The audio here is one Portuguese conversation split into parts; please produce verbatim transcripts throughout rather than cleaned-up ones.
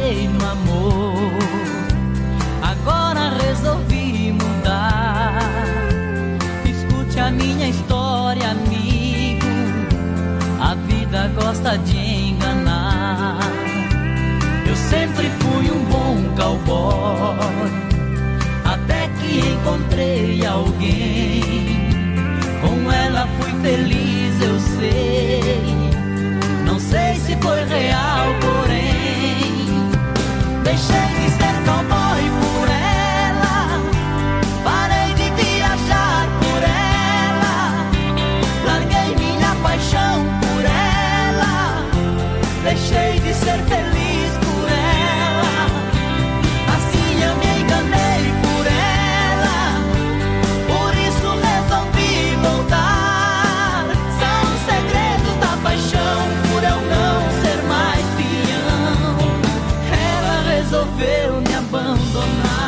acreditei no amor, agora resolvi mudar. Escute a minha história, amigo, a vida gosta de enganar. Eu sempre fui um bom cowboy, até que encontrei alguém. Com ela fui feliz, eu sei. Não sei se foi real, porém deixei de ser cowboy por ela. Parei de viajar por ela. Larguei minha paixão por ela. Deixei de ser feliz por ela. Assim eu me enganei por ela. Por isso resolvi voltar. São os segredos da paixão, por eu não ser mais peão. Ela resolveu me abandonar.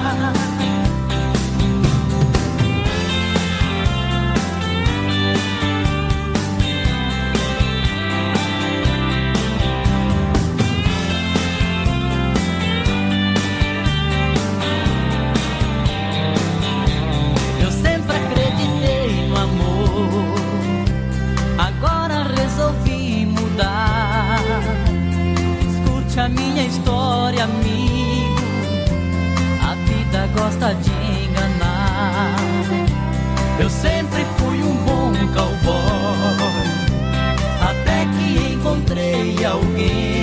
Eu sempre acreditei no amor, agora resolvi mudar. Escute a minha história, amigo, a vida gosta de enganar. Eu sempre fui um bom cowboy, até que encontrei alguém.